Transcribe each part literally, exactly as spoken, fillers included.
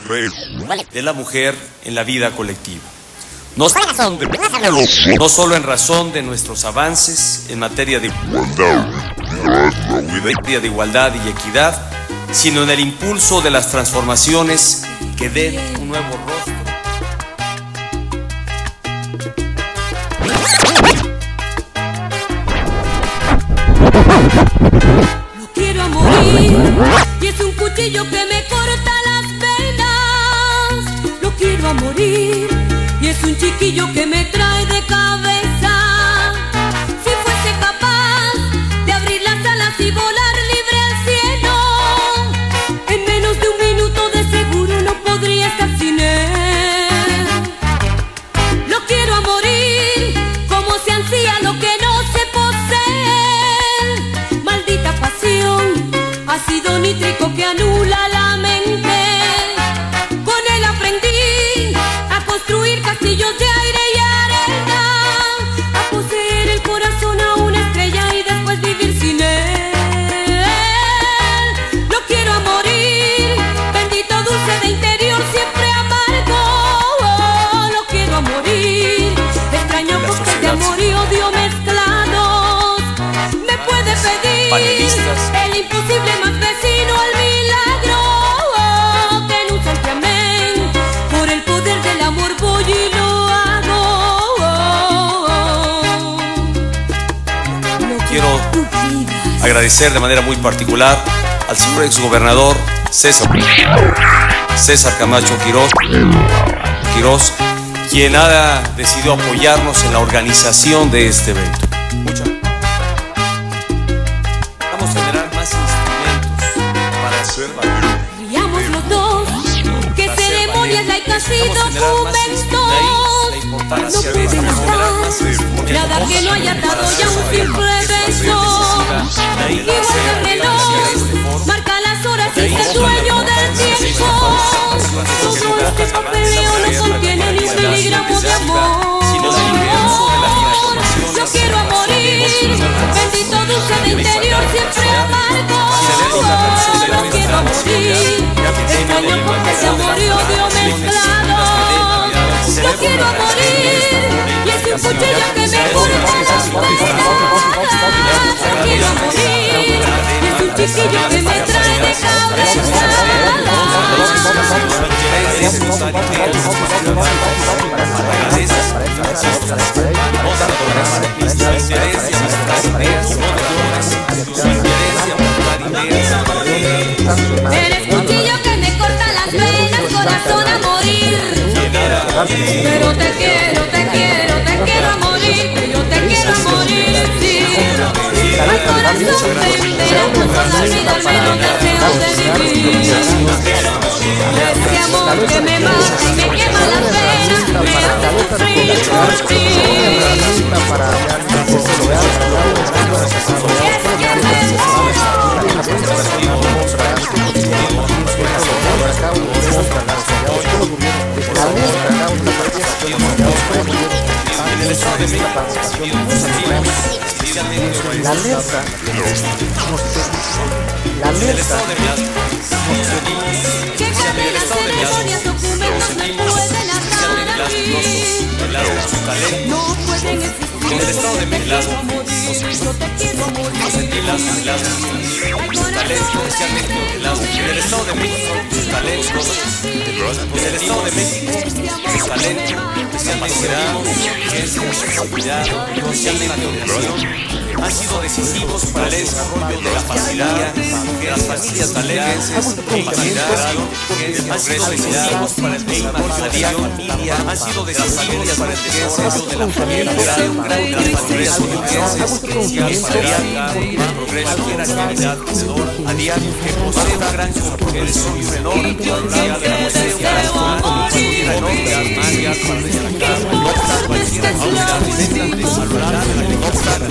de la mujer en la vida colectiva. No, no solo en razón de nuestros avances en materia de igualdad, de igualdad y equidad, sino en el impulso de las transformaciones que den un nuevo rostro. No quiero morir y es un cuchillo que me corta las venas. No quiero morir y es un chiquillo que me trae de cabeza. Si fuese capaz de abrir las alas y volar libre al cielo, en menos de un minuto de seguro no podría estar sin él. No quiero morir como se ansía lo que no se posee. Maldita pasión, ácido nítrico que anula la mente. Con él aprendí a construir castillos de aire y arena, a poseer el corazón a una estrella y después vivir sin él. No quiero morir, bendito dulce de interior siempre amargo. No quiero morir, extraño cóctel de amor y odio mezclados. Me puede pedir el imposible más vecino al milagro, que en un santiamén por el poder del amor voy y lo hago. Quiero agradecer de manera muy particular al señor exgobernador César, César Camacho Quirós, Quirós, quien ha decidido apoyarnos en la organización de este evento. Muchas Vamos a generar más instrumentos para hacer valer. Brillamos los dos, que ceremonias laicas y documentos. No pude dar nada que no haya dado ya un simple beso. Igual el reloj marca las horas y es el dueño del tiempo. Todo este papeleo no contiene ni un miligramo de amor. Yo quiero morir, bendito dulce de interior siempre amargo. No quiero morir, extraño porque se amor y odio mezclado. Yo quiero morir y es un cuchillo que me corta las venas. Quiero morir y es un chiquillo que me trae de cabeza. Eres cuchillo que me corta las venas, corazón a morir. Pero te quiero, te quiero, te quiero a morir, que yo te quiero a morir, sí. Al corazón me entera, no puedo olvidarme los deseos de vivir. Ese amor que me mata y me quema las venas, me hace sufrir por ti. Es que me La alerta, la alerta, que cadenas, ceremonias, documentos me pueden atar aquí. No pueden existir. Yo te quiero morir, yo te quiero morir. En el Estado de México, sus talentos, en el Estado de México, sus talentos, esa capacidad, esa cuidado, socialmente orientación, han sido decisivos para el desarrollo de la facilidad de las familias talentenses, capacidad, han sido decisivos para el desarrollo de la familia, han sido decisivos para el desarrollo de la familia, de las familias talentenses, que al parear el progreso de la actividad alrededor a diario que posee una gran comprensión y un enorme potencial de la mujer, una enorme armaria para destacar, no obstante cualquier autoridad de valorar no obstante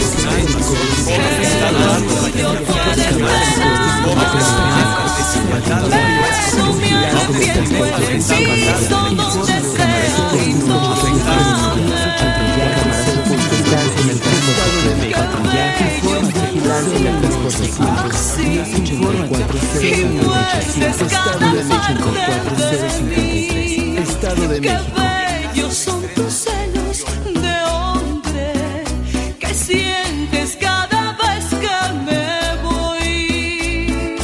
Sí. cuatro cero cinco Estado de México cuatro cero cinco tres Estado de México. Qué bellos son tus celos de hombre que sientes cada vez que me voy.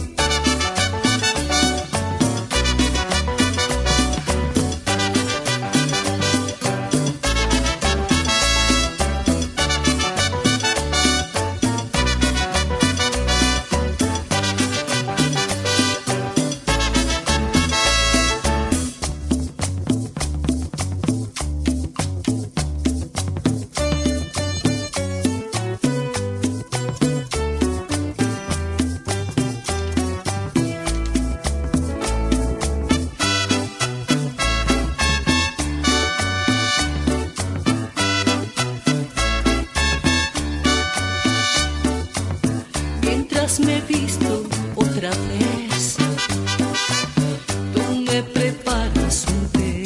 Me he visto otra vez, tú me preparas un té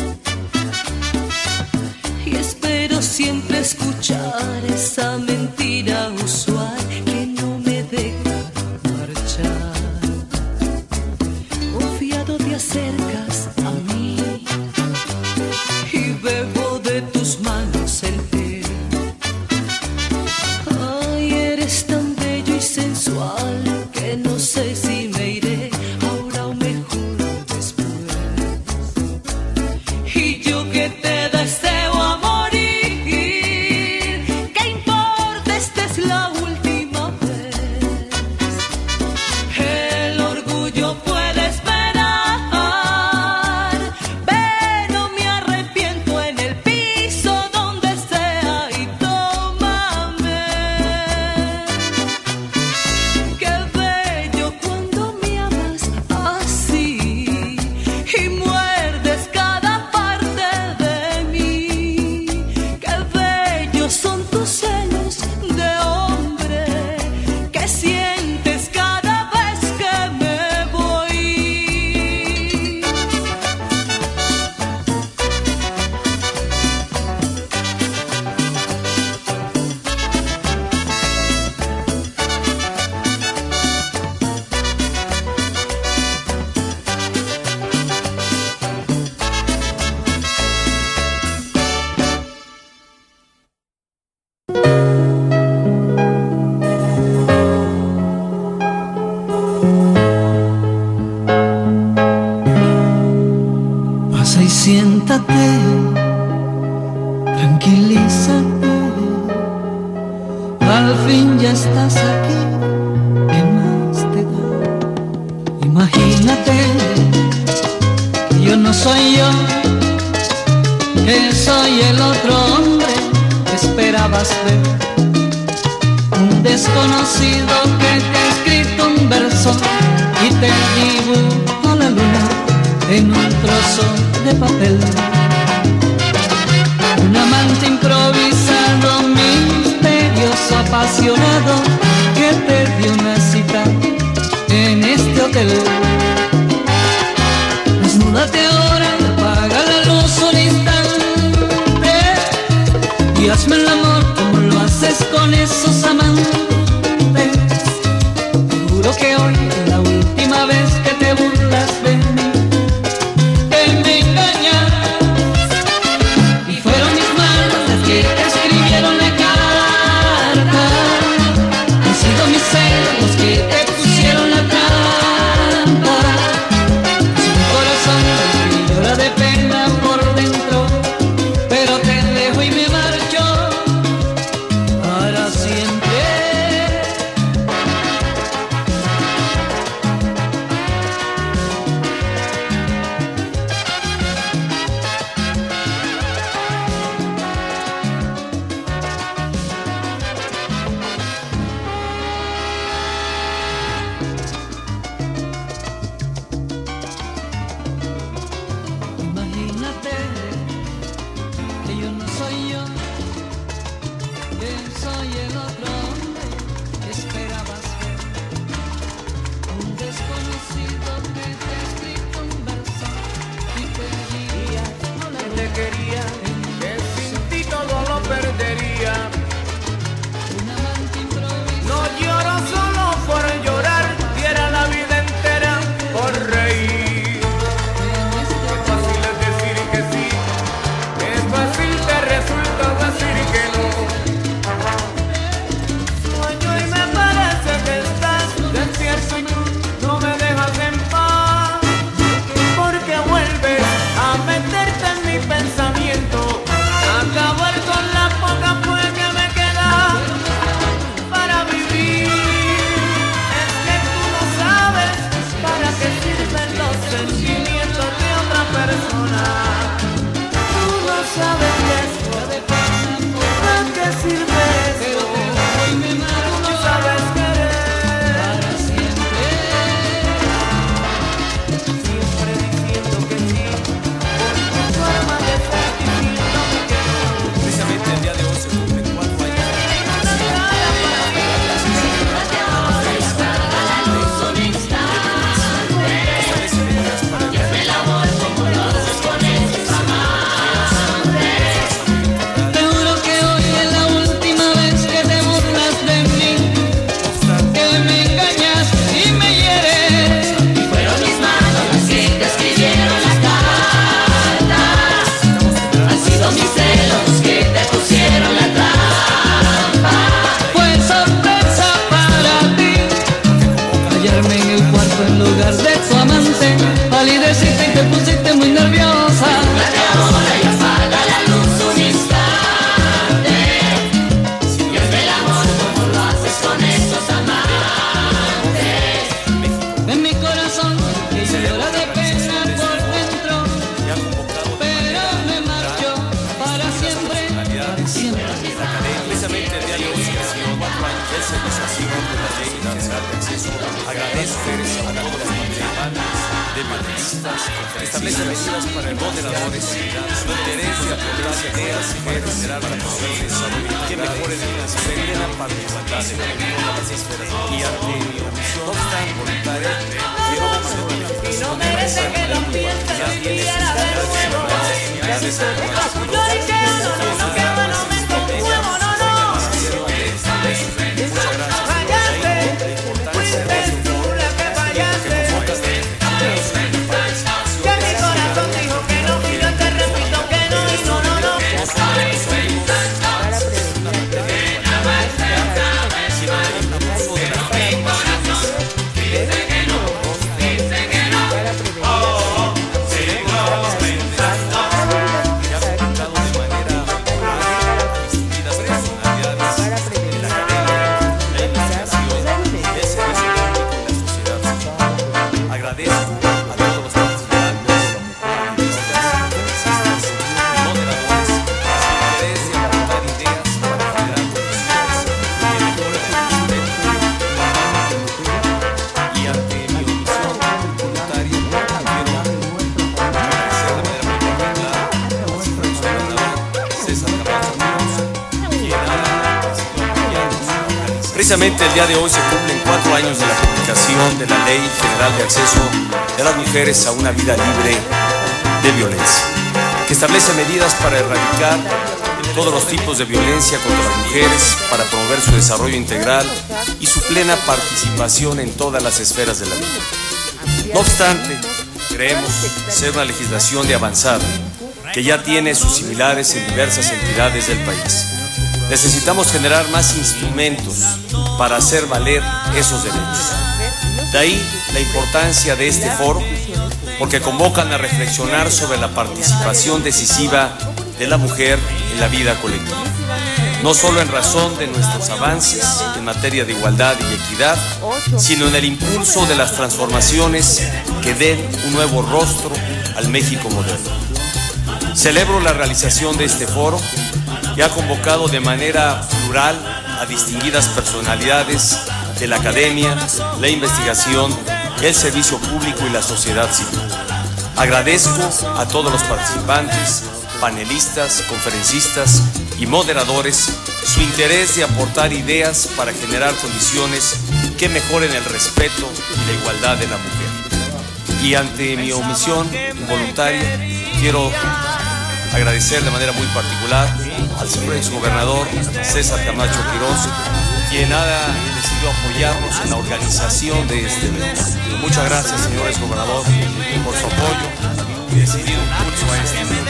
y espero siempre escuchar esa mentira usual que no me deja marchar. Confiado te acercas a mí y bebo de tus manos el té. Ay, eres tan sensual que no sé si me iré ahora o mejor después. Y yo que te deseo a morir, ¿qué importa? Esta es la última vez. El orgullo puede esperar, pero me arrepiento en el piso donde sea y tómame. Siéntate, tranquilízate, al fin ya estás aquí, ¿qué más te da? Imagínate que yo no soy yo, que soy el otro hombre que esperabas ver, un desconocido que te ha escrito un verso y te dibuja la luna en un trozo de papel. Un amante improvisado, misterioso, apasionado, que te dio una cita en este hotel. Desnúdate ahora, apaga la luz un instante y hazme el amor como lo haces con esos amantes. Te juro que hoy es la última vez que te burlas de mí. No lloro solo por llorar, que establece medidas para el moderadores, interés de apoyar ideas y puede generar para promover el desarrollo que mejoren el desempeño de la participación de las esferas y ante mi omisión no obstante voluntaria quiero y no merece que lo pienses si quiera de nuevo yo dije no no no que bueno me conmuevo no no fallaste fuiste tú la que fallaste que mi corazón dijo que no y yo te repito que no y no no no Precisamente el día de hoy se cumplen cuatro años de la publicación de la Ley General de Acceso de las Mujeres a una Vida Libre de Violencia, que establece medidas para erradicar todos los tipos de violencia contra las mujeres, para promover su desarrollo integral y su plena participación en todas las esferas de la vida. No obstante, creemos ser una legislación de avanzada, que ya tiene sus similares en diversas entidades del país. Necesitamos generar más instrumentos para hacer valer esos derechos. De ahí la importancia de este foro, porque convocan a reflexionar sobre la participación decisiva de la mujer en la vida colectiva, no solo en razón de nuestros avances en materia de igualdad y equidad, sino en el impulso de las transformaciones que den un nuevo rostro al México moderno. Celebro la realización de este foro, que ha convocado de manera plural a distinguidas personalidades de la academia, la investigación, el servicio público y la sociedad civil. Agradezco a todos los participantes, panelistas, conferencistas y moderadores su interés de aportar ideas para generar condiciones que mejoren el respeto y la igualdad de la mujer. Y ante mi omisión voluntaria, quiero agradecer de manera muy particular al señor exgobernador César Camacho Quirós, quien ha decidido apoyarnos en la organización de este evento. Muchas gracias, señor exgobernador, por su apoyo y decidido impulso a este evento.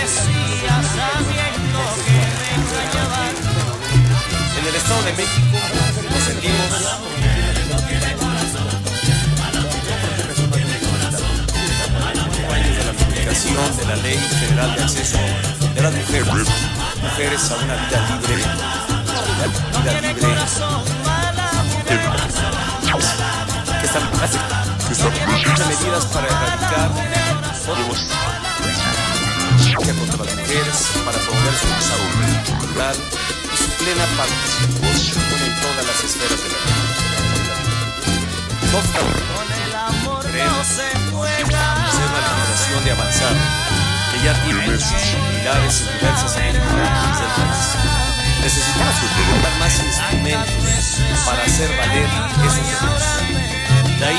En el Estado de México nos sentimos años de la publicación de la Ley General de Acceso de las Mujeres, mujeres a una vida libre, vida libre, que están medidas para erradicar contra las mujeres, para promover su desarrollo integral y su plena participación en todas las esferas de la vida. No obstante, creemos ser una legislación de avanzada, que ya tiene similares en diversas entidades del país. Necesitamos dar más instrumentos para hacer valer esos derechos. De ahí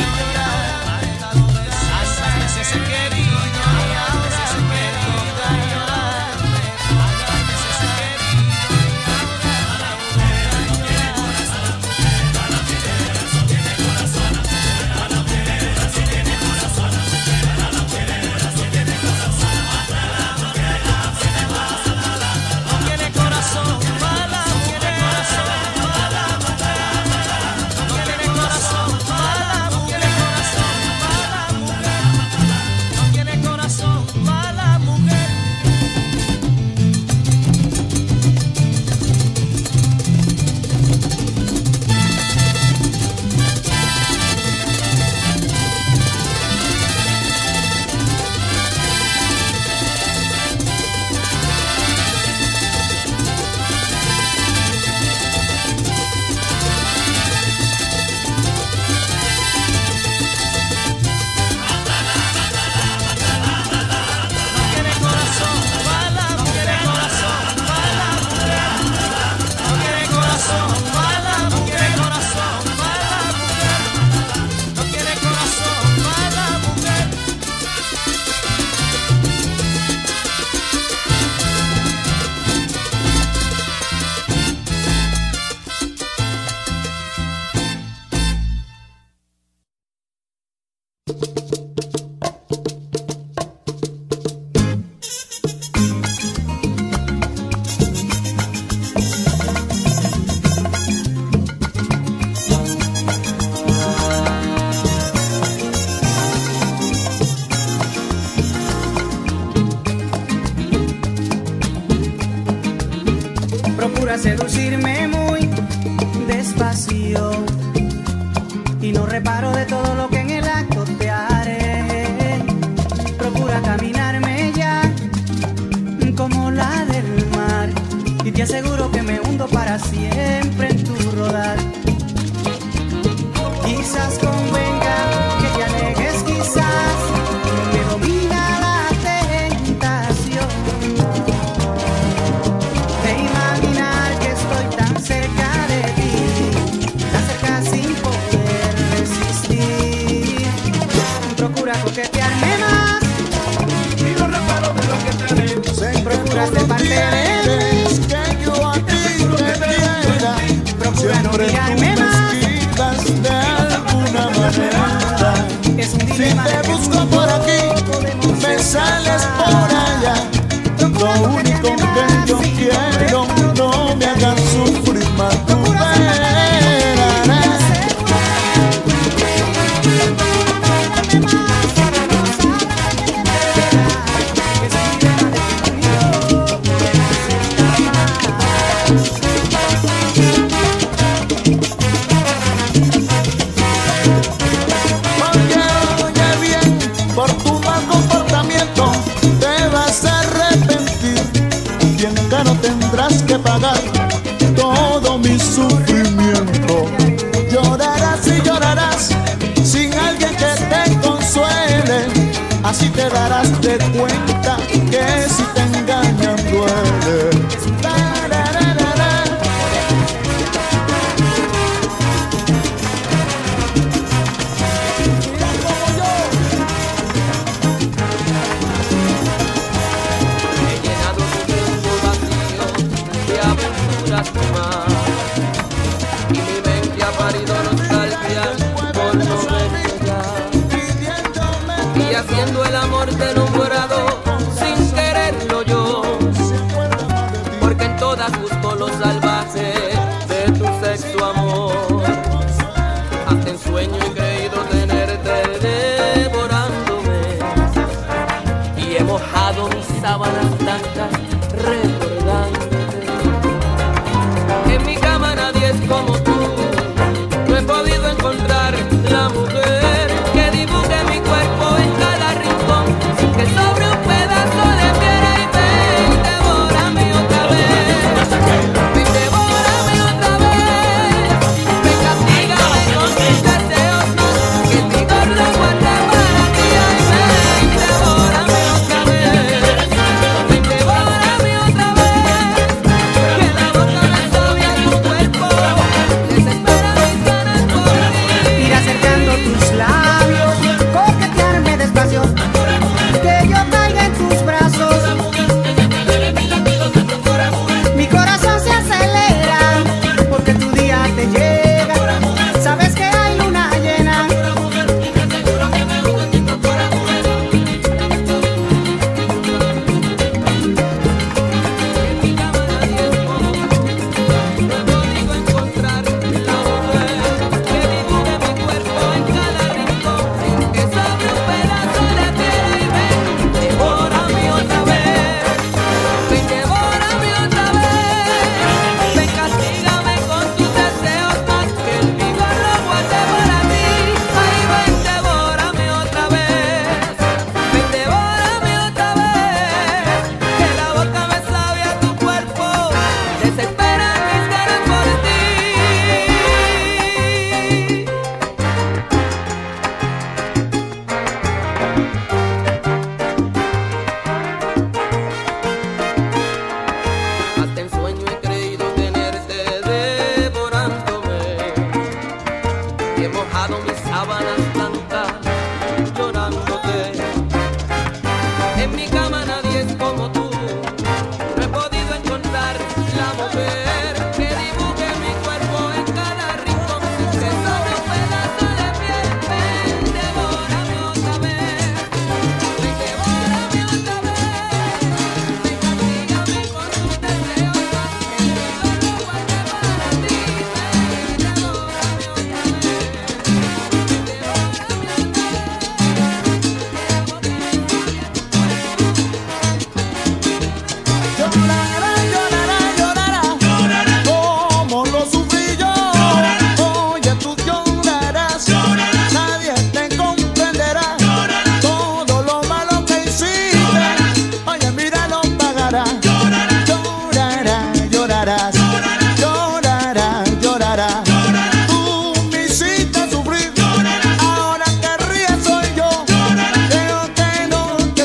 Procura seducirme muy despacio y no reparo de todo lo que en el acto te haré. Procura caminarme ya como la del mar y te aseguro que me hundo para siempre en tu rodar. Quizás convenga que te alejes, quizás me domina la tentación de imaginar que estoy tan cerca de ti, tan cerca sin poder resistir. Procura coquetearme más y no reparo de lo que te haré. Procura ser parte de que yo a ti te quiera. Procura no mirarme más de alguna manera. Es un Si dilema te busco por aquí, me sales por allá. Lo único que yo quiero, no me hagas sufrir más. Tú verás. No tendrás que pagar todo mi sufrimiento. Llorarás y llorarás sin alguien que te consuele. Así te darás de cuenta que si te engañan duele. Y mi mente ha parido nostalgia por no verte ya. Y haciendo el amor te he nombrado sin quererlo yo, porque en todas busco lo salvaje de tu sexo amor. Hasta en sueño he creído tenerte devorándome, y he mojado mis sábanas blancas recordándote. En mi cama nadie es como tú, no he podido encontrar la mujer que dibuje mi cuerpo en cada rincón, sin que sobre un pedazo de piedra. Y ven, devórame otra vez, ven, devórame otra vez, ven, castígame con tus deseos más, que mi gorro guarde para ti. Ay, ven, devórame otra vez, ven, devórame.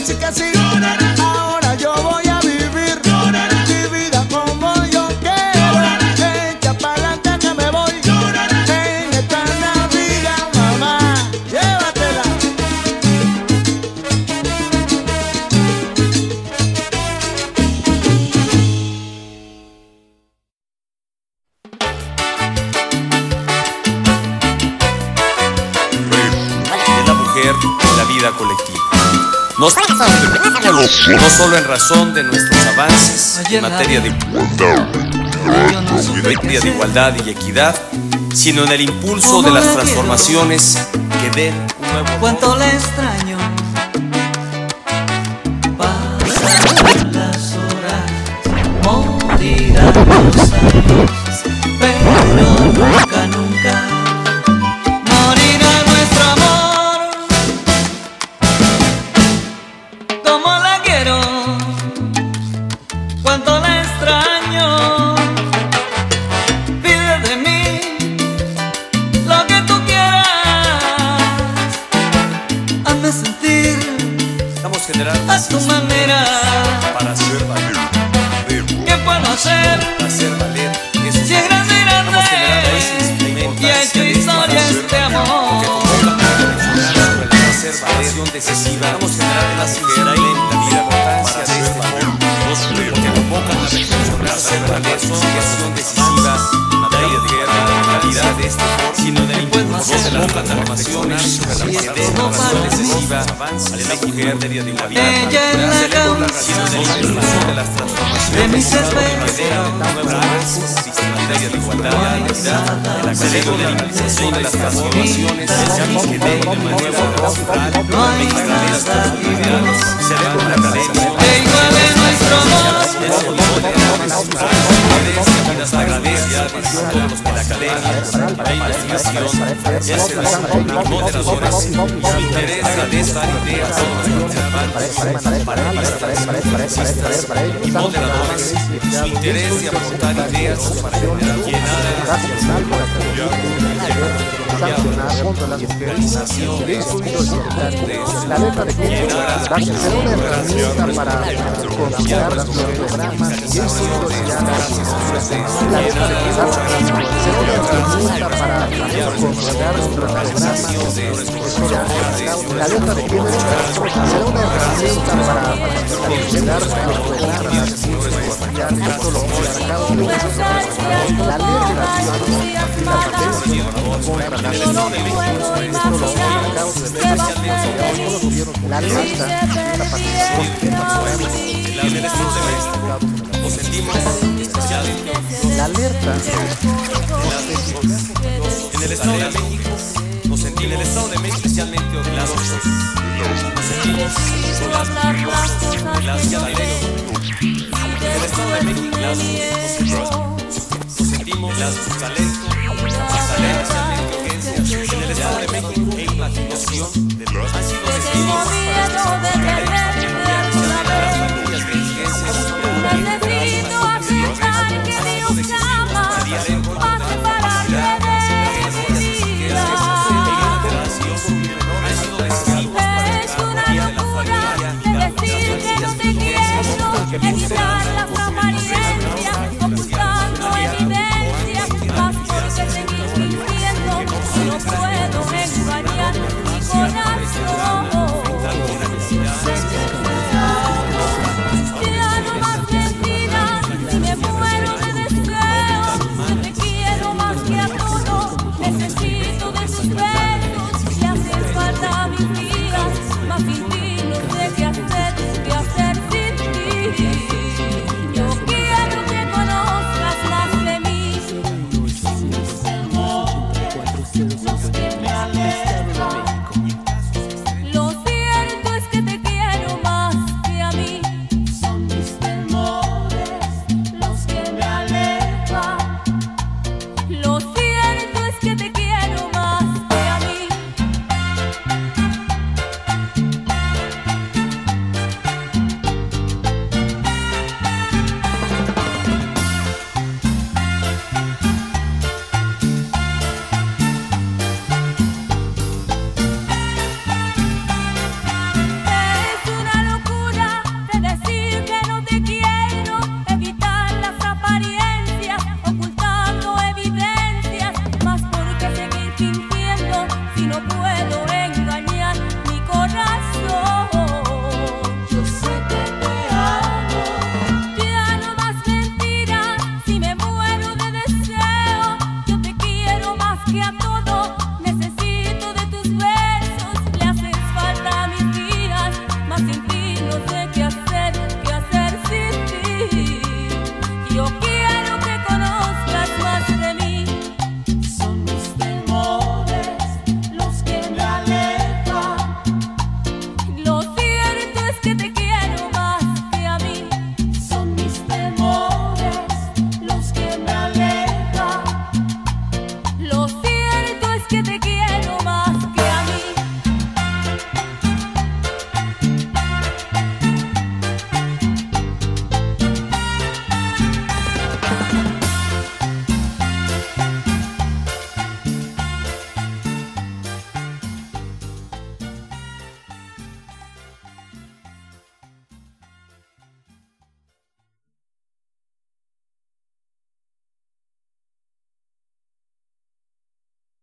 sí que sí. Ahora yo voy a vivir mi vida como yo quiero. Echa pa'lante que me voy en esta Navidad, mamá. Llévatela. De la mujer en la vida colectiva. No, no solo en razón de nuestros avances en materia de materia de igualdad y equidad, sino en el impulso de las transformaciones que den un nuevo cuánto le extraño. Pasan las horas, morirán los años, pero nunca, nunca morirá nuestro amor. Como la quiero, cuánto la extraño. Pide de mí lo que tú quieras, hazme sentir Estamos generando a tu manera. para hacer valer, ¿Qué puedo hacer? para hacer valer esos Si es grande, Estamos generando ese grande instrumento y ha hecho historia este amor. hacer valer decisiva. Estamos generando la sincera y la vida importancia de este foro. Porque convocan a reflexionar hacer valer su gestión decisiva en materia de calidad de este foro, sino del impulso de las transformaciones que den razón decisiva de la mujer en materia de igualdad, Ella es la sino del impulso de las transformaciones de mis que den especies. nuevos avances en materia de igualdad, de la celebro de la impulsación de las transformaciones que den un nuevo natural, No hay nada celebro la academia que iguale nuestro amor. las agradece a todos los de la academia, la investigación, ya se los moderadores, su interés agradece dar ideas a todos los participantes, panelistas, y moderadores, su interés de aportar ideas para llenar organización de la letra de llenar será una herramienta para confiar los programas y la letra de será una herramienta para confiar los programas. La letra de será una herramienta para confiar los programas especiales, todo lo que marcado de la letra la lista la alerta en el Estado de México nos sentimos en el Estado de México especialmente orgullosos, nos sentimos orgullosos de las alegres. En el Estado de México nos sentimos las talentos, las talentos especialmente urgencias. En el Estado de México e imaginación han sido testigos para estas las familias de urgencias. Necesito aceptar que Dios llama a separarme de mi vida. Es una locura de decir que no te quiero. Es